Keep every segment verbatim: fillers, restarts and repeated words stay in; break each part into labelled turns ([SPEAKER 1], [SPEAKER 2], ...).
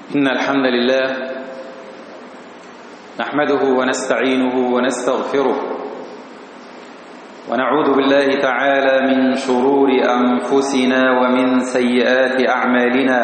[SPEAKER 1] إن الحمد لله نحمده ونستعينه ونستغفره ونعوذ بالله تعالى من شرور أنفسنا ومن سيئات أعمالنا.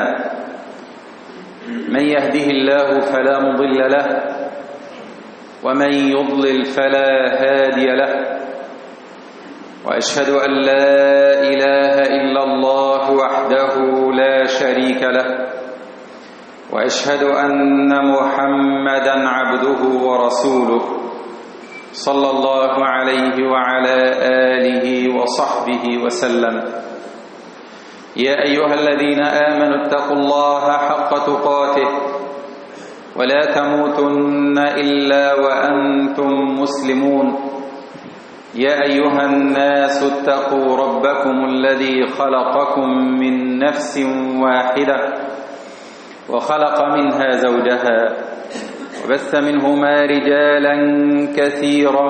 [SPEAKER 1] من يهده الله فلا مضل له ومن يضلل فلا هادي له، وأشهد أن لا إله إلا الله وحده لا شريك له، وأشهد أن محمدًا عبده ورسوله صلى الله عليه وعلى آله وصحبه وسلم. يا أيها الذين آمنوا اتقوا الله حق تقاته ولا تموتن إلا وأنتم مسلمون. يا أيها الناس اتقوا ربكم الذي خلقكم من نفس واحدة وخلق منها زوجها وبث منهما رجالا كثيرا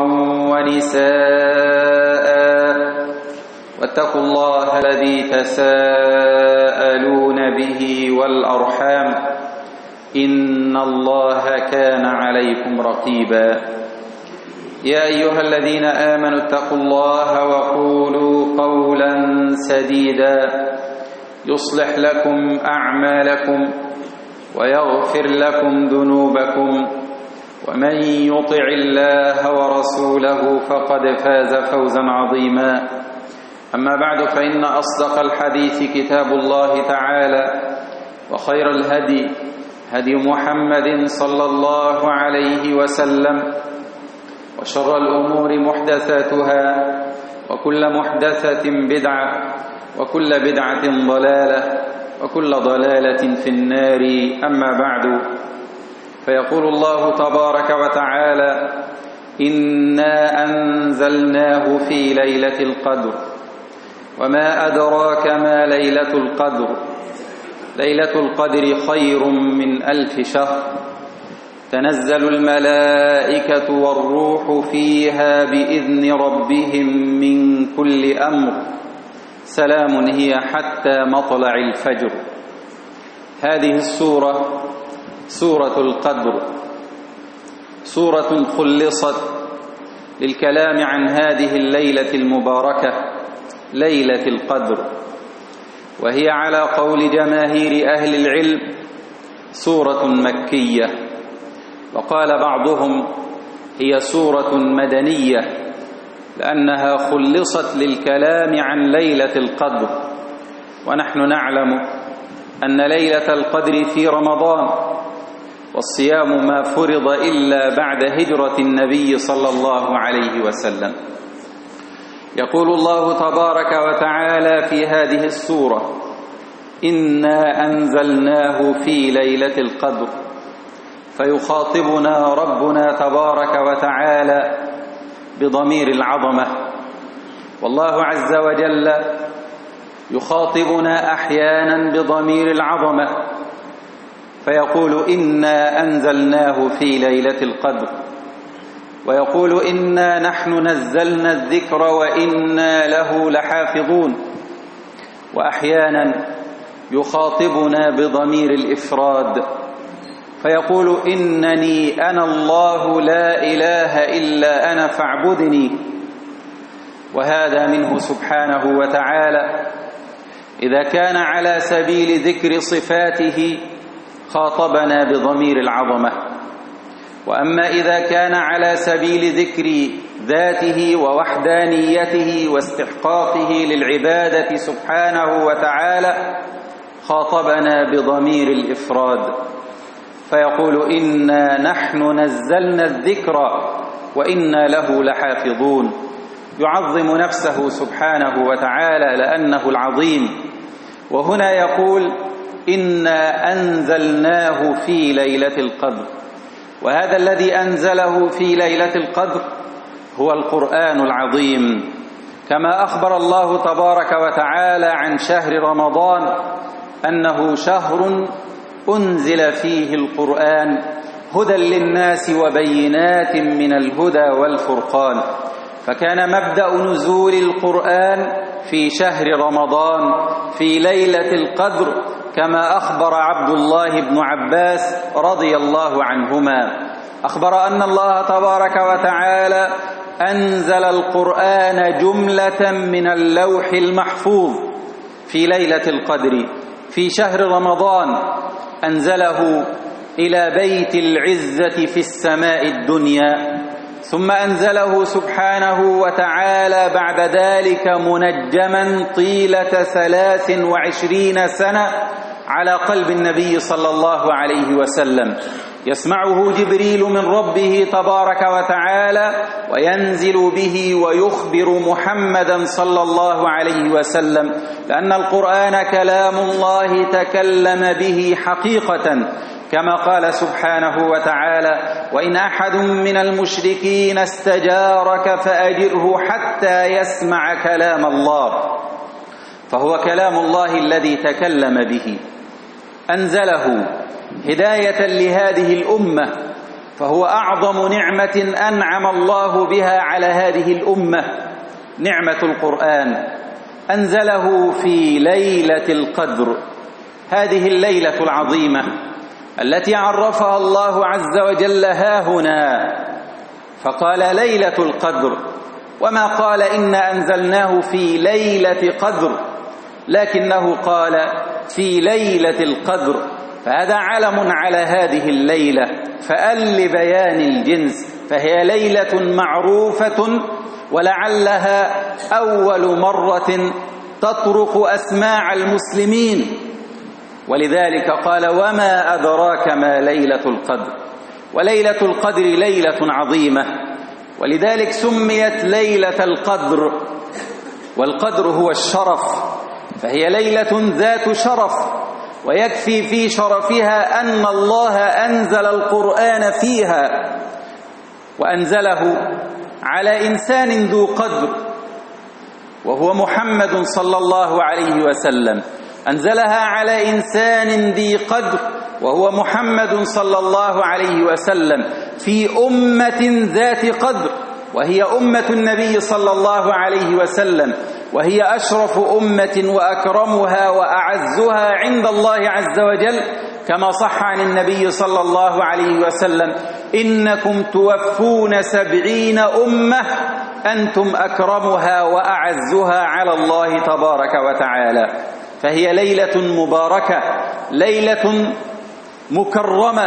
[SPEAKER 1] ونساء، واتقوا الله الذي تساءلون به والأرحام إن الله كان عليكم رقيبا. يا أيها الذين آمنوا اتقوا الله وقولوا قولا سديدا يصلح لكم أعمالكم ويغفر لكم ذنوبكم، ومن يطع الله ورسوله فقد فاز فوزا عظيما. أما بعد، فإن أصدق الحديث كتاب الله تعالى، وخير الهدي هدي محمد صلى الله عليه وسلم، وشر الأمور محدثاتها، وكل محدثة بدعة، وكل بدعة ضلالة، وكل ضلالة في النار. أما بعد، فيقول الله تبارك وتعالى: إنا أنزلناه في ليلة القدر، وما أدراك ما ليلة القدر. ليلة القدر خير من ألف شهر، تنزل الملائكة والروح فيها بإذن ربهم من كل أمر، سلام هي حتى مطلع الفجر. هذه السورة سورة القدر، سورة خلصت للكلام عن هذه الليلة المباركة، ليلة القدر، وهي على قول جماهير أهل العلم سورة مكية، وقال بعضهم هي سورة مدنية لأنها خلصت للكلام عن ليلة القدر. ونحن نعلم أن ليلة القدر في رمضان، والصيام ما فرض إلا بعد هجرة النبي صلى الله عليه وسلم. يقول الله تبارك وتعالى في هذه السورة: إنا أنزلناه في ليلة القدر. فيخاطبنا ربنا تبارك وتعالى بضمير العظمة، والله عز وجل يخاطبنا أحيانا بضمير العظمة فيقول: إنا أنزلناه في ليلة القدر، ويقول: إنا نحن نزلنا الذكر وإنا له لحافظون. وأحيانا يخاطبنا بضمير الإفراد فيقول: إنني أنا الله لا إله إلا أنا فاعبدني. وهذا منه سبحانه وتعالى إذا كان على سبيل ذكر صفاته خاطبنا بضمير العظمة، وأما إذا كان على سبيل ذكر ذاته ووحدانيته واستحقاقه للعبادة سبحانه وتعالى خاطبنا بضمير الإفراد فيقول: إنا نحن نزلنا الذكر وإنا له لحافظون. يعظم نفسه سبحانه وتعالى لأنه العظيم. وهنا يقول: إنا أنزلناه في ليلة القدر. وهذا الذي أنزله في ليلة القدر هو القرآن العظيم، كما أخبر الله تبارك وتعالى عن شهر رمضان أنه شهر أنزل فيه القرآن هدى للناس وبينات من الهدى والفرقان. فكان مبدأ نزول القرآن في شهر رمضان في ليلة القدر كما أخبر عبد الله بن عباس رضي الله عنهما، أخبر أن الله تبارك وتعالى أنزل القرآن جملة من اللوح المحفوظ في ليلة القدر في شهر رمضان، أنزله إلى بيت العزة في السماء الدنيا، ثم أنزله سبحانه وتعالى بعد ذلك منجما طيلة ثلاث وعشرين سنة على قلب النبي صلى الله عليه وسلم، يسمعه جبريل من ربه تبارك وتعالى وينزل به ويخبر محمدا صلى الله عليه وسلم، لأن القرآن كلام الله تكلم به حقيقة، كما قال سبحانه وتعالى: وإن أحد من المشركين استجارك فأجره حتى يسمع كلام الله. فهو كلام الله الذي تكلم به، أنزله هداية لهذه الأمة، فهو أعظم نعمة أنعم الله بها على هذه الأمة، نعمة القرآن. أنزله في ليلة القدر، هذه الليلة العظيمة التي عرفها الله عز وجل هاهنا، فقال ليلة القدر، وما قال إنا أنزلناه في ليلة قدر، لكنه قال في ليلة القدر، فهذا علم على هذه الليلة، فأل لبيان الجنس، فهي ليلة معروفة ولعلها أول مرة تطرق أسماع المسلمين، ولذلك قال: وما أدراك ما ليلة القدر. وليلة القدر ليلة عظيمة، ولذلك سميت ليلة القدر، والقدر هو الشرف، فهي ليلة ذات شرف، ويكفي في شرفها أن الله أنزل القرآن فيها، وأنزله على إنسان ذو قدر وهو محمد صلى الله عليه وسلم، أنزلها على إنسان ذي قدر وهو محمد صلى الله عليه وسلم في أمة ذات قدر، وهي أمة النبي صلى الله عليه وسلم، وهي أشرف أمة وأكرمها وأعزها عند الله عز وجل، كما صح عن النبي صلى الله عليه وسلم: إنكم توفون سبعين أمة أنتم أكرمها وأعزها على الله تبارك وتعالى. فهي ليلة مباركة، ليلة مكرمة،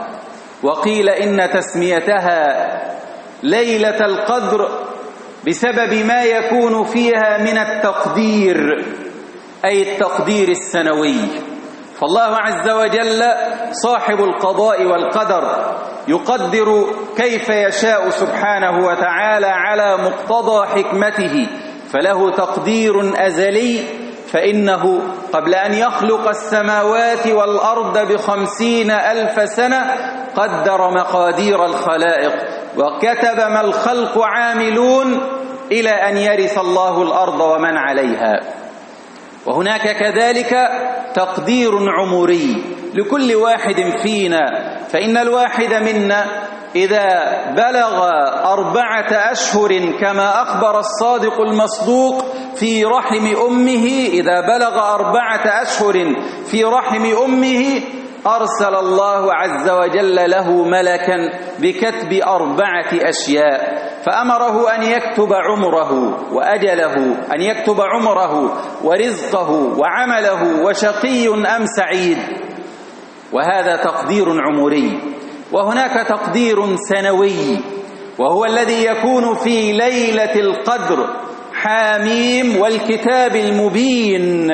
[SPEAKER 1] وقيل إن تسميتها ليلة القدر بسبب ما يكون فيها من التقدير، أي التقدير السنوي. فالله عز وجل صاحب القضاء والقدر، يقدر كيف يشاء سبحانه وتعالى على مقتضى حكمته، فله تقدير أزلي، فإنه قبل أن يخلق السماوات والأرض بخمسين ألف سنة قدر مقادير الخلائق وكتب ما الخلق عاملون إلى أن يرث الله الأرض ومن عليها. وهناك كذلك تقدير عمري لكل واحد فينا، فإن الواحد منا إذا بلغ أربعة أشهر كما أخبر الصادق المصدوق في رحم أمه، إذا بلغ أربعة أشهر في رحم أمه أرسل الله عز وجل له ملكا بكتب أربعة أشياء، فأمره أن يكتب عمره وأجله، أن يكتب عمره ورزقه وعمله وشقي أم سعيد، وهذا تقدير عمري. وهناك تقدير سنوي، وهو الذي يكون في ليلة القدر: حاميم والكتاب المبين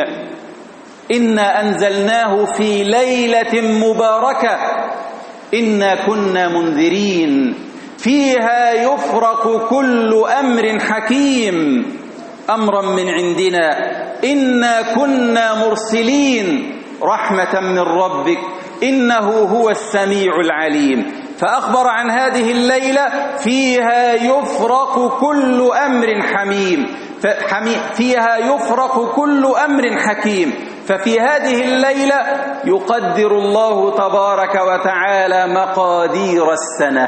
[SPEAKER 1] إنا أنزلناه في ليلة مباركة إنا كنا منذرين فيها يفرق كل أمر حكيم أمرا من عندنا إنا كنا مرسلين رحمة من ربك إنه هو السميع العليم. فأخبر عن هذه الليلة: فيها يفرق كل أمر حميم، فيها يفرق كل أمر حكيم. ففي هذه الليلة يقدر الله تبارك وتعالى مقادير السنة،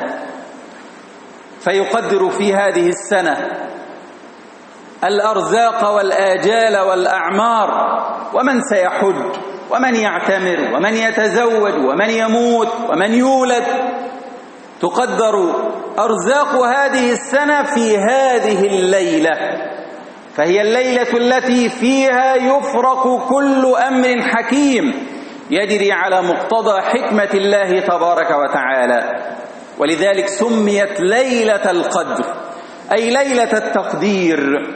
[SPEAKER 1] فيقدر في هذه السنة الأرزاق والآجال والأعمار، ومن سيحج ومن يعتمر ومن يتزوج ومن يموت ومن يولد. تقدر أرزاق هذه السنة في هذه الليلة، فهي الليلة التي فيها يفرق كل أمر حكيم يجري على مقتضى حكمة الله تبارك وتعالى، ولذلك سميت ليلة القدر أي ليلة التقدير.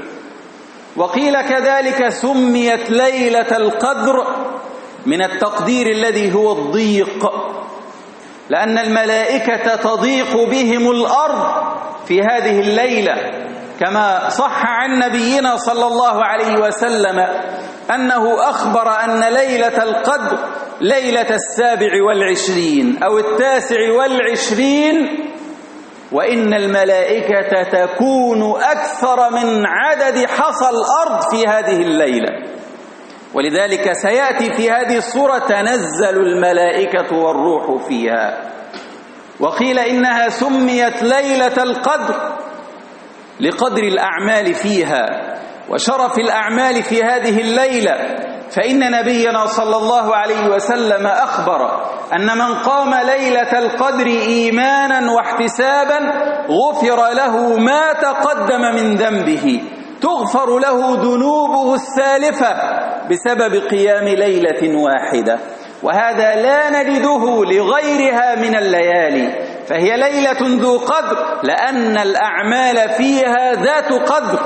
[SPEAKER 1] وقيل كذلك سميت ليلة القدر من التقدير الذي هو الضيق، لأن الملائكة تضيق بهم الأرض في هذه الليلة، كما صح عن نبينا صلى الله عليه وسلم أنه أخبر أن ليلة القدر ليلة السابع والعشرين أو التاسع والعشرين، وإن الملائكة تكون أكثر من عدد حصى الأرض في هذه الليلة. ولذلك سيأتي في هذه السورة تنزل الملائكة والروح فيها. وقيل إنها سميت ليلة القدر لقدر الأعمال فيها وشرف الأعمال في هذه الليلة، فإن نبينا صلى الله عليه وسلم أخبر أن من قام ليلة القدر إيمانا واحتسابا غفر له ما تقدم من ذنبه، تغفر له ذنوبه السالفة بسبب قيام ليلة واحدة، وهذا لا نجده لغيرها من الليالي، فهي ليلة ذو قدر لأن الأعمال فيها ذات قدر.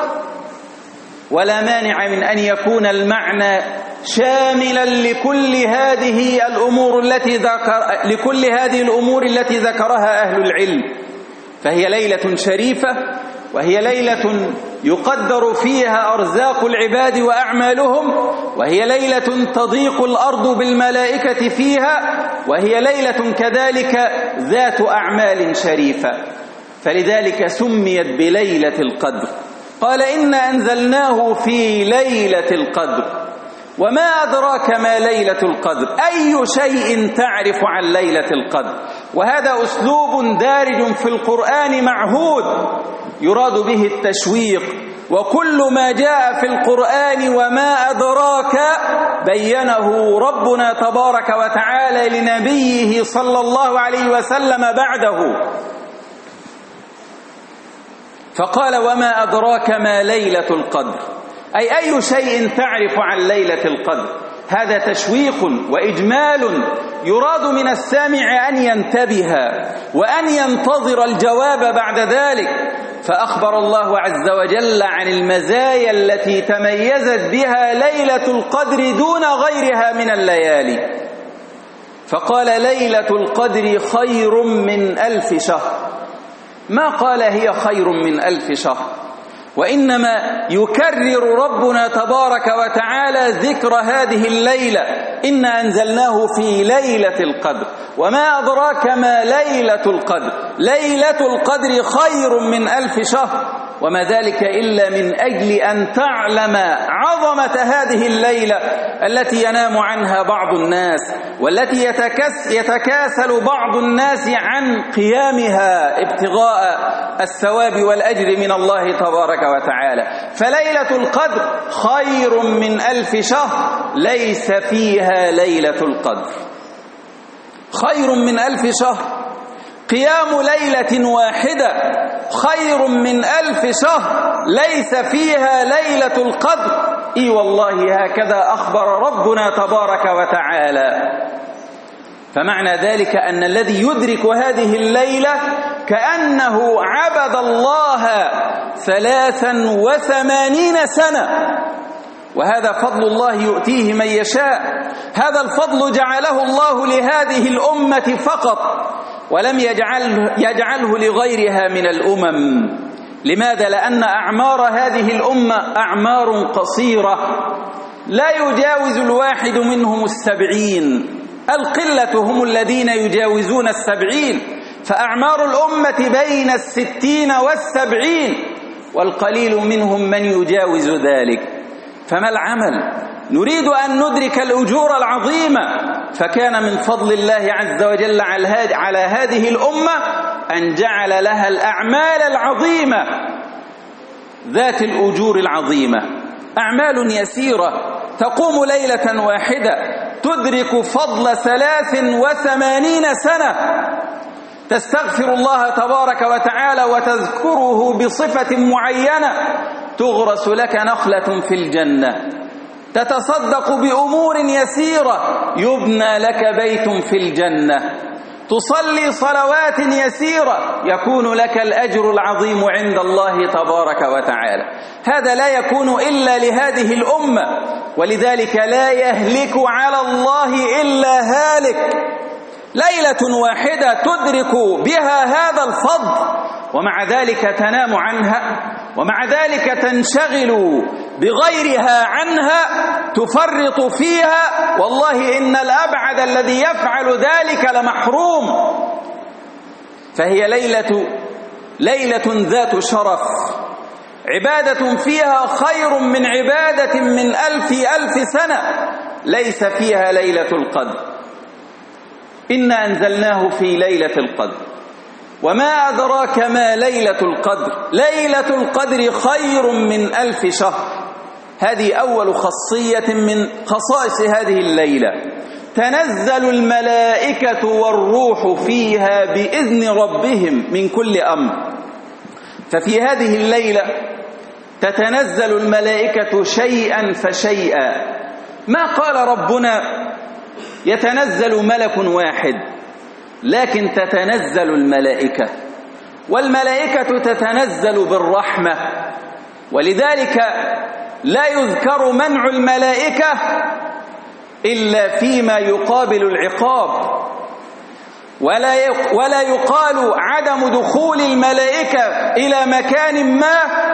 [SPEAKER 1] ولا مانع من أن يكون المعنى شاملا لكل هذه الأمور التي ذكر لكل هذه الأمور التي ذكرها أهل العلم، فهي ليلة شريفة، وهي ليلة يقدر فيها أرزاق العباد وأعمالهم، وهي ليلة تضيق الأرض بالملائكة فيها، وهي ليلة كذلك ذات أعمال شريفة، فلذلك سميت بليلة القدر. قال إنا أنزلناه في ليلة القدر وما أدراك ما ليلة القدر، أي شيء تعرف عن ليلة القدر. وهذا أسلوب دارج في القرآن معهود يراد به التشويق، وكل ما جاء في القرآن وما أدراك بينه ربنا تبارك وتعالى لنبيه صلى الله عليه وسلم بعده، فقال وما أدراك ما ليلة القدر، أي أي شيء تعرف عن ليلة القدر. هذا تشويق وإجمال يراد من السامع أن ينتبه وأن ينتظر الجواب بعد ذلك. فأخبر الله عز وجل عن المزايا التي تميزت بها ليلة القدر دون غيرها من الليالي، فقال ليلة القدر خير من ألف شهر، ما قال هي خير من ألف شهر، وإنما يكرر ربنا تبارك وتعالى ذكر هذه الليلة، إنا أنزلناه في ليلة القدر وما أدراك ما ليلة القدر، ليلة القدر خير من ألف شهر، وما ذلك إلا من أجل أن تعلم عظمة هذه الليلة التي ينام عنها بعض الناس، والتي يتكس يتكاسل بعض الناس عن قيامها ابتغاء الثواب والأجر من الله تبارك وتعالى. فليلة القدر خير من ألف شهر ليس فيها ليلة القدر، خير من ألف شهر. قيام ليلة واحدة خير من ألف شهر ليس فيها ليلة القدر. إي والله هكذا أخبر ربنا تبارك وتعالى. فمعنى ذلك أن الذي يدرك هذه الليلة كأنه عبد الله ثلاثا وثمانين سنة، وهذا فضل الله يؤتيه من يشاء. هذا الفضل جعله الله لهذه الأمة فقط، ولم يجعله, يجعله لغيرها من الأمم. لماذا؟ لأن أعمار هذه الأمة أعمار قصيرة، لا يجاوز الواحد منهم السبعين، القلة هم الذين يجاوزون السبعين، فأعمار الأمة بين الستين والسبعين، والقليل منهم من يجاوز ذلك. فما العمل؟ نريد أن ندرك الأجور العظيمة، فكان من فضل الله عز وجل على هذه الأمة أن جعل لها الأعمال العظيمة ذات الأجور العظيمة. أعمال يسيرة تقوم ليلة واحدة تدرك فضل ثلاث وثمانين سنة تستغفر الله تبارك وتعالى وتذكره بصفة معينة، تغرس لك نخلة في الجنة، تتصدق بأمور يسيرة يبنى لك بيت في الجنة، تصلي صلوات يسيرة يكون لك الأجر العظيم عند الله تبارك وتعالى. هذا لا يكون إلا لهذه الأمة، ولذلك لا يهلك على الله إلا هالك. ليلة واحدة تدرك بها هذا الفضل، ومع ذلك تنام عنها، ومع ذلك تنشغل بغيرها عنها، تفرط فيها. والله إن الأبعد الذي يفعل ذلك لمحروم. فهي ليلة ليلة ذات شرف، عبادة فيها خير من عبادة من ألف ألف سنة ليس فيها ليلة القدر. إنا أنزلناه في ليلة القدر، وما أدراك ما ليلة القدر، ليلة القدر خير من ألف شهر. هذه أول خاصية من خصائص هذه الليلة. تنزل الملائكة والروح فيها بإذن ربهم من كل أمر. ففي هذه الليلة تتنزل الملائكة شيئا فشيئا. ما قال ربنا يتنزل ملك واحد، لكن تتنزل الملائكة، والملائكة تتنزل بالرحمة، ولذلك لا يذكر منع الملائكة إلا فيما يقابل العقاب، ولا ولا يقال عدم دخول الملائكة إلى مكان ما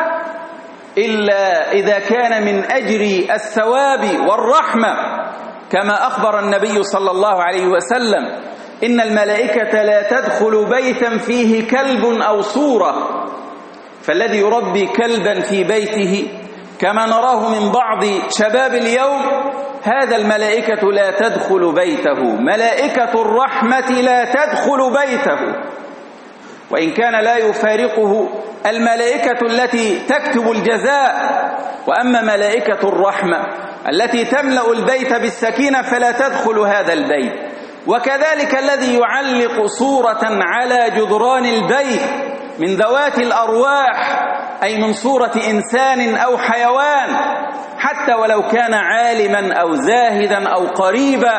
[SPEAKER 1] إلا إذا كان من أجر الثواب والرحمة، كما أخبر النبي صلى الله عليه وسلم إن الملائكة لا تدخل بيتا فيه كلب أو صورة، فالذي يربي كلبا في بيته كما نراه من بعض شباب اليوم، هذا الملائكة لا تدخل بيته، ملائكة الرحمة لا تدخل بيته، وإن كان لا يفارقه الملائكة التي تكتب الجزاء. وأما ملائكة الرحمة التي تملأ البيت بالسكينة فلا تدخل هذا البيت. وكذلك الذي يعلق صورة على جدران البيت من ذوات الأرواح، أي من صورة إنسان أو حيوان، حتى ولو كان عالما أو زاهدا أو قريبا،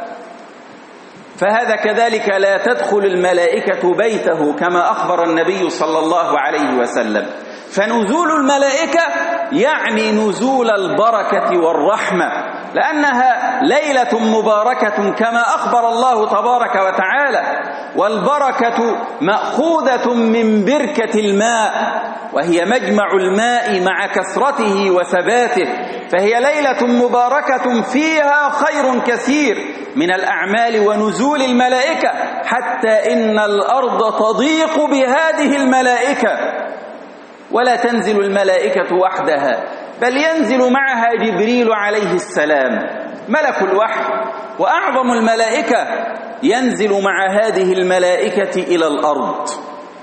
[SPEAKER 1] فهذا كذلك لا تدخل الملائكة بيته كما أخبر النبي صلى الله عليه وسلم. فنزول الملائكة يعني نزول البركة والرحمة، لأنها ليلة مباركة كما أخبر الله تبارك وتعالى. والبركة مأخوذة من بركة الماء، وهي مجمع الماء مع كثرته وثباته، فهي ليلة مباركة فيها خير كثير من الأعمال ونزول الملائكة، حتى إن الأرض تضيق بهذه الملائكة. ولا تنزل الملائكة وحدها، بل ينزل معها جبريل عليه السلام ملك الوحي، وأعظم الملائكة ينزل مع هذه الملائكة إلى الأرض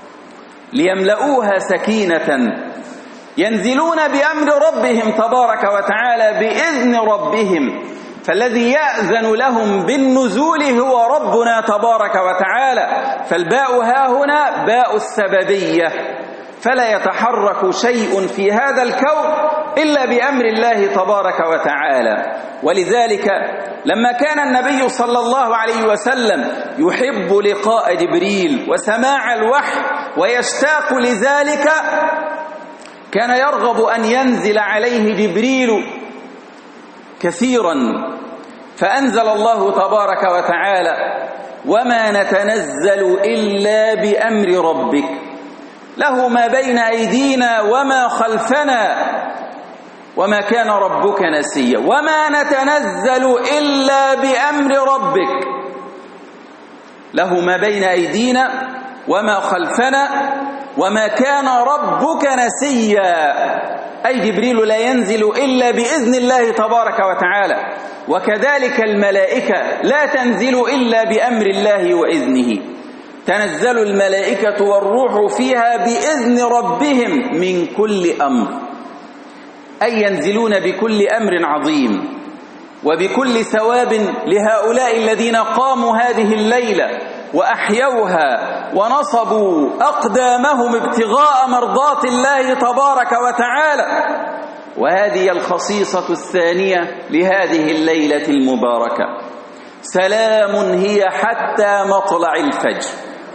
[SPEAKER 1] ليملؤوها سكينة. ينزلون بأمر ربهم تبارك وتعالى بإذن ربهم، فالذي يأذن لهم بالنزول هو ربنا تبارك وتعالى. فالباء ها هنا باء السببية، فلا يتحرك شيء في هذا الكون إلا بأمر الله تبارك وتعالى. ولذلك لما كان النبي صلى الله عليه وسلم يحب لقاء جبريل وسماع الوحي ويشتاق لذلك، كان يرغب أن ينزل عليه جبريل كثيرا، فأنزل الله تبارك وتعالى: وما نتنزل إلا بأمر ربك له ما بين أيدينا وما خلفنا وما كان ربك نسيا. وما نتنزل إلا بأمر ربك له ما بين أيدينا وما خلفنا وما كان ربك نسيا، أي جبريل لا ينزل إلا بإذن الله تبارك وتعالى. وكذلك الملائكة لا تنزل إلا بأمر الله وإذنه. تنزل الملائكة والروح فيها بإذن ربهم من كل أمر، أي ينزلون بكل أمر عظيم. وبكل ثواب لهؤلاء الذين قاموا هذه الليلة وأحيوها ونصبوا أقدامهم ابتغاء مرضات الله تبارك وتعالى. وهذه الخصيصة الثانية لهذه الليلة المباركة: سلام هي حتى مطلع الفجر.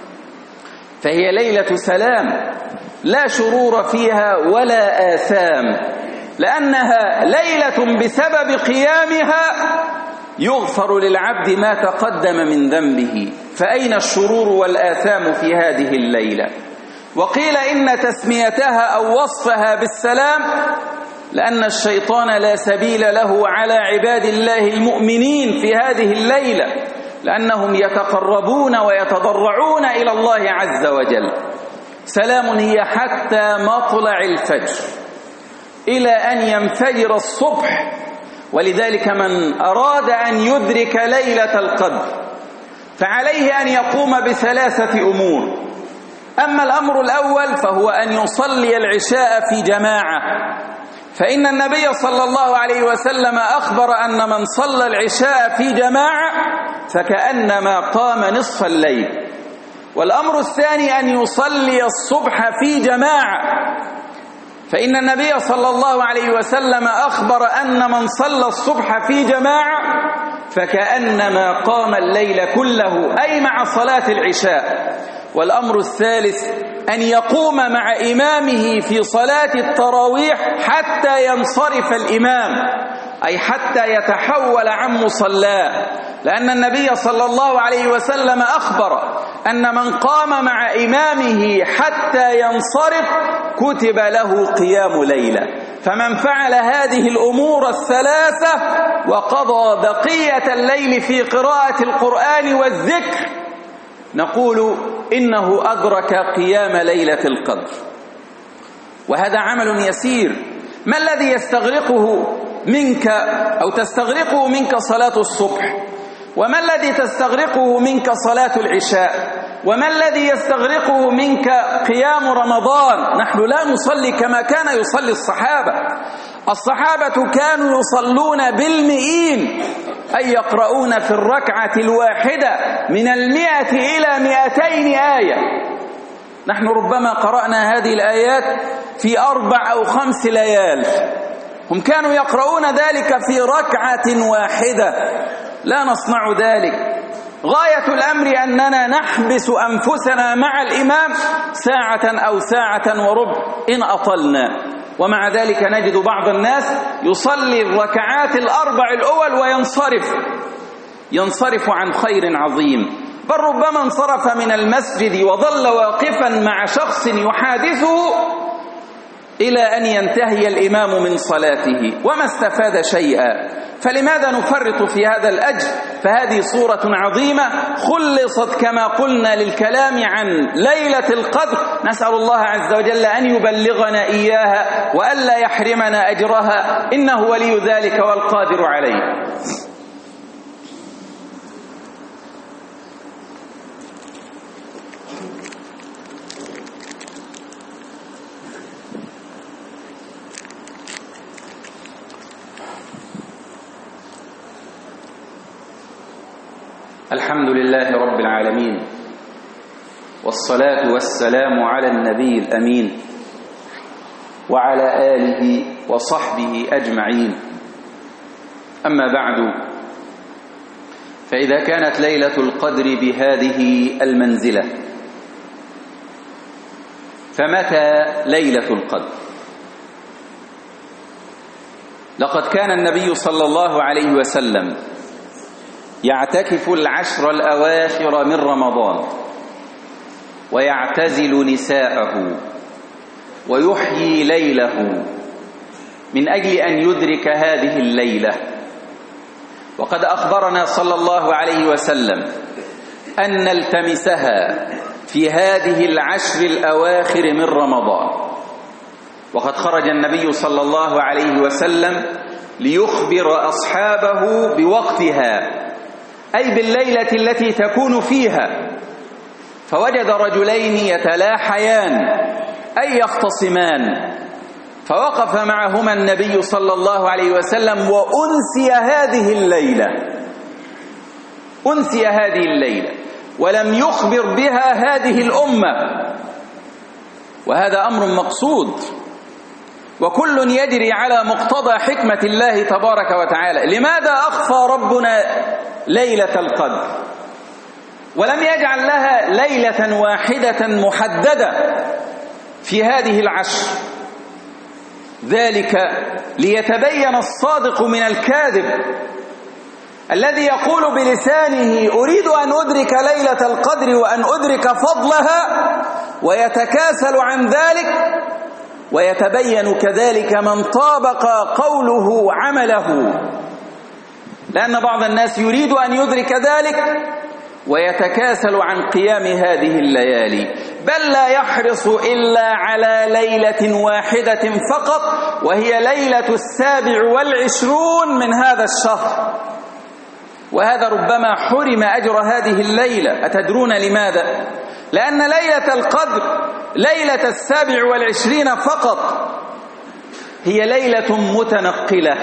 [SPEAKER 1] فهي ليلة سلام لا شرور فيها ولا آثام، لأنها ليلة بسبب قيامها يغفر للعبد ما تقدم من ذنبه، فأين الشرور والآثام في هذه الليلة؟ وقيل إن تسميتها أو وصفها بالسلام لأن الشيطان لا سبيل له على عباد الله المؤمنين في هذه الليلة، لأنهم يتقربون ويتضرعون إلى الله عز وجل. سلام هي حتى مطلع الفجر، إلى أن ينفجر الصبح. ولذلك من أراد أن يدرك ليلة القدر فعليه أن يقوم بثلاثة أمور. أما الأمر الأول فهو أن يصلي العشاء في جماعة، فإن النبي صلى الله عليه وسلم أخبر أن من صلى العشاء في جماعة فكأنما قام نصف الليل. والأمر الثاني أن يصلي الصبح في جماعة، فإن النبي صلى الله عليه وسلم أخبر أن من صلى الصبح في جماعة فكأنما قام الليل كله، أي مع صلاة العشاء. والأمر الثالث أن يقوم مع إمامه في صلاة التراويح حتى ينصرف الإمام، أي حتى يتحول عن مصلاه، لأن النبي صلى الله عليه وسلم أخبر أن من قام مع إمامه حتى ينصرف كتب له قيام ليلة. فمن فعل هذه الأمور الثلاثة وقضى بقية الليل في قراءة القرآن والذكر نقول إنه أدرك قيام ليلة القدر. وهذا عمل يسير. ما الذي يستغرقه منك أو تستغرقه منك صلاة الصبح؟ وما الذي تستغرقه منك صلاة العشاء؟ وما الذي يستغرقه منك قيام رمضان؟ نحن لا نصلي كما كان يصلي الصحابة. الصحابة كانوا يصلون بالمئين، أي يقرؤون في الركعة الواحدة من المئة إلى مئتين آية. نحن ربما قرأنا هذه الآيات في أربع أو خمس ليال، هم كانوا يقرؤون ذلك في ركعة واحدة. لا نصنع ذلك. غاية الأمر أننا نحبس أنفسنا مع الإمام ساعة أو ساعة وربع إن أطلنا، ومع ذلك نجد بعض الناس يصلي الركعات الأربع الأول وينصرف ينصرف عن خير عظيم، بل ربما انصرف من المسجد وظل واقفا مع شخص يحادثه إلى أن ينتهي الإمام من صلاته وما استفاد شيئا. فلماذا نفرط في هذا الأجر؟ فهذه صورة عظيمة خلصت كما قلنا للكلام عن ليلة القدر. نسأل الله عز وجل أن يبلغنا إياها وألا يحرمنا أجرها، إنه ولي ذلك والقادر عليه. الحمد لله رب العالمين، والصلاة والسلام على النبي الأمين وعلى آله وصحبه أجمعين. أما بعد، فإذا كانت ليلة القدر بهذه المنزلة فمتى ليلة القدر؟ لقد كان النبي صلى الله عليه وسلم يعتكف العشر الأواخر من رمضان ويعتزل نساءه ويحيي ليله من أجل أن يدرك هذه الليلة. وقد أخبرنا صلى الله عليه وسلم أن نلتمسها في هذه العشر الأواخر من رمضان. وقد خرج النبي صلى الله عليه وسلم ليخبر أصحابه بوقتها، أي بالليلة التي تكون فيها، فوجد رجلين يتلاحيان أي يختصمان، فوقف معهما النبي صلى الله عليه وسلم وأنسي هذه الليلة، أنسي هذه الليلة ولم يخبر بها هذه الأمة، وهذا أمر مقصود، وكل يجري على مقتضى حكمة الله تبارك وتعالى. لماذا أخفى ربنا ليلة القدر ولم يجعل لها ليلة واحدة محددة في هذه العشر؟ ذلك ليتبين الصادق من الكاذب الذي يقول بلسانه أريد أن أدرك ليلة القدر وأن أدرك فضلها ويتكاسل عن ذلك، ويتبين كذلك من طابق قوله عمله، لأن بعض الناس يريد أن يدرك ذلك ويتكاسل عن قيام هذه الليالي، بل لا يحرص إلا على ليلة واحدة فقط، وهي ليلة السابع والعشرون من هذا الشهر، وهذا ربما حرم أجر هذه الليلة. أتدرون لماذا؟ لأن ليلة القدر ليلة السابع والعشرين فقط هي ليلة متنقلة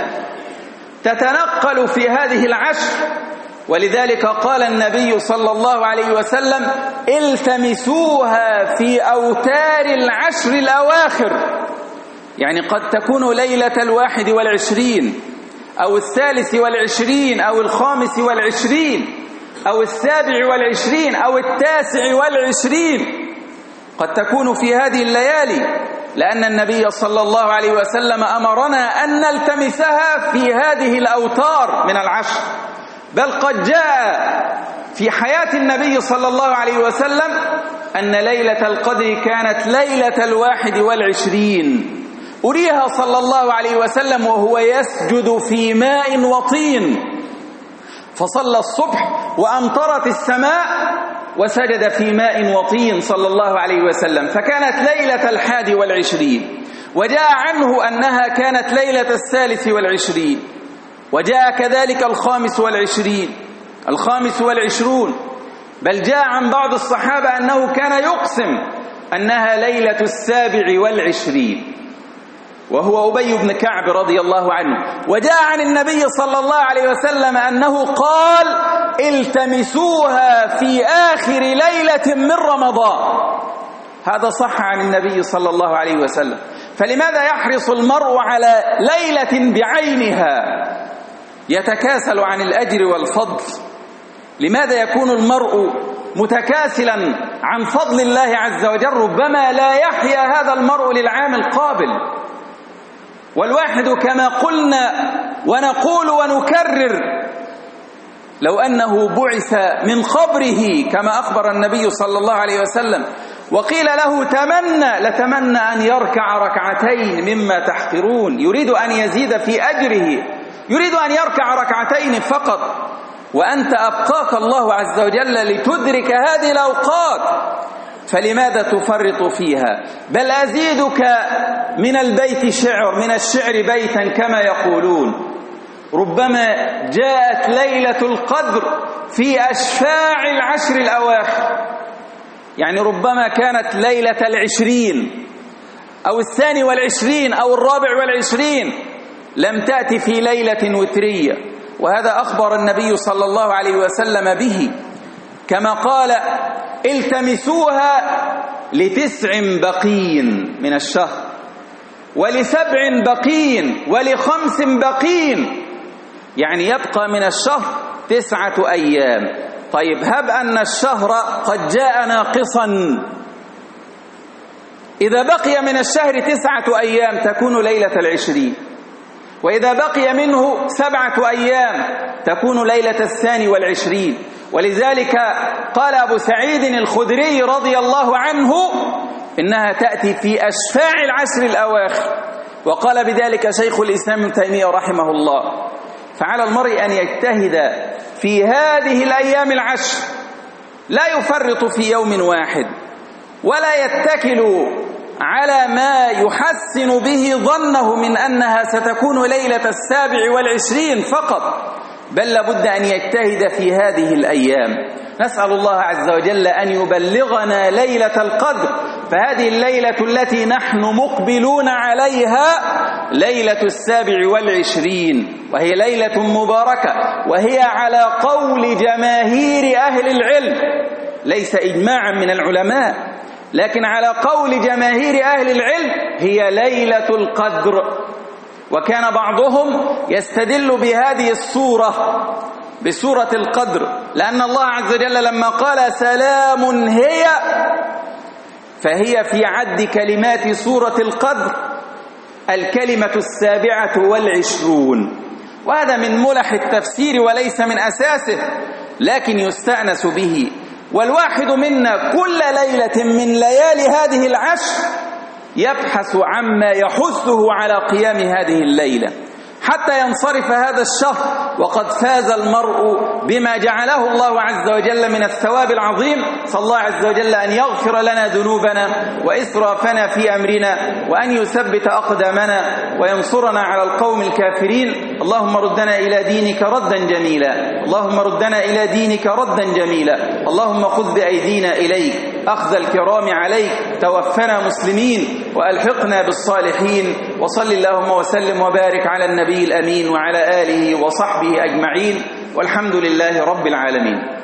[SPEAKER 1] تتنقل في هذه العشر، ولذلك قال النبي صلى الله عليه وسلم التمسوها في أوتار العشر الأواخر، يعني قد تكون ليلة الواحد والعشرين أو الثالث والعشرين أو الخامس والعشرين أو السابع والعشرين أو التاسع والعشرين، قد تكون في هذه الليالي، لأن النبي صلى الله عليه وسلم أمرنا أن نلتمسها في هذه الأوتار من العشر. بل قد جاء في حياة النبي صلى الله عليه وسلم أن ليلة القدر كانت ليلة الواحد والعشرين، أريها صلى الله عليه وسلم وهو يسجد في ماء وطين، فصلى الصبح وأمطرت السماء وسجد في ماء وطين صلى الله عليه وسلم، فكانت ليلة الحادي والعشرين. وجاء عنه أنها كانت ليلة الثالث والعشرين، وجاء كذلك الخامس والعشرين الخامس والعشرون، بل جاء عن بعض الصحابة أنه كان يقسم أنها ليلة السابع والعشرين، وهو أبي بن كعب رضي الله عنه. وجاء عن النبي صلى الله عليه وسلم أنه قال التمسوها في آخر ليلة من رمضان، هذا صح عن النبي صلى الله عليه وسلم. فلماذا يحرص المرء على ليلة بعينها يتكاسل عن الأجر والفضل؟ لماذا يكون المرء متكاسلا عن فضل الله عز وجل؟ ربما لا يحيا هذا المرء للعام القابل. والواحد كما قلنا ونقول ونكرر لو أنه بعث من قبره كما أخبر النبي صلى الله عليه وسلم وقيل له تمنى لتمنى أن يركع ركعتين مما تحقرون، يريد أن يزيد في أجره، يريد أن يركع ركعتين فقط، وأنت أبقاك الله عز وجل لتدرك هذه الأوقات، فلماذا تفرط فيها؟ بل أزيدك من البيت شعر، من الشعر بيتا كما يقولون. ربما جاءت ليلة القدر في أشفاع العشر الأواخر، يعني ربما كانت ليلة العشرين أو الثاني والعشرين أو الرابع والعشرين، لم تأتي في ليلة وترية، وهذا أخبر النبي صلى الله عليه وسلم به، كما قال التمسوها لتسع بقين من الشهر ولسبع بقين ولخمس بقين، يعني يبقى من الشهر تسعة أيام. طيب هب أن الشهر قد جاء ناقصا، إذا بقي من الشهر تسعة أيام تكون ليلة العشرين، وإذا بقي منه سبعة أيام تكون ليلة الثاني والعشرين. ولذلك قال أبو سعيد الخدري رضي الله عنه إنها تأتي في أشفاع العشر الأواخر، وقال بذلك شيخ الإسلام ابن تيمية رحمه الله. فعلى المرء أن يجتهد في هذه الأيام العشر، لا يفرط في يوم واحد، ولا يتكل على ما يحسن به ظنه من أنها ستكون ليلة السابع والعشرين فقط، بل لابد أن يجتهد في هذه الأيام. نسأل الله عز وجل أن يبلغنا ليلة القدر فهذه الليلة التي نحن مقبلون عليها ليلة السابع والعشرين، وهي ليلة مباركة، وهي على قول جماهير أهل العلم، ليس إجماعا من العلماء، لكن على قول جماهير أهل العلم هي ليلة القدر. وكان بعضهم يستدل بهذه السورة بسورة القدر، لأن الله عز وجل لما قال سلام هي فهي في عد كلمات سورة القدر الكلمة السابعة والعشرون، وهذا من ملح التفسير وليس من أساسه، لكن يستأنس به. والواحد منا كل ليلة من ليالي هذه العشر يبحث عما يحثه على قيام هذه الليلة حتى ينصرف هذا الشهر وقد فاز المرء بما جعله الله عز وجل من الثواب العظيم. صلى الله عز وجل أن يغفر لنا ذنوبنا وإسرافنا في أمرنا، وأن يثبت أقدامنا وينصرنا على القوم الكافرين. اللهم ردنا إلى دينك ردا جميلا، اللهم ردنا إلى دينك ردا جميلا، اللهم خذ بأيدينا إليك أخذ الكرام عليك، توفنا مسلمين وألحقنا بالصالحين. وصل اللهم وسلم وبارك على النبي الأمين وعلى آله وصحبه أجمعين، والحمد لله رب العالمين.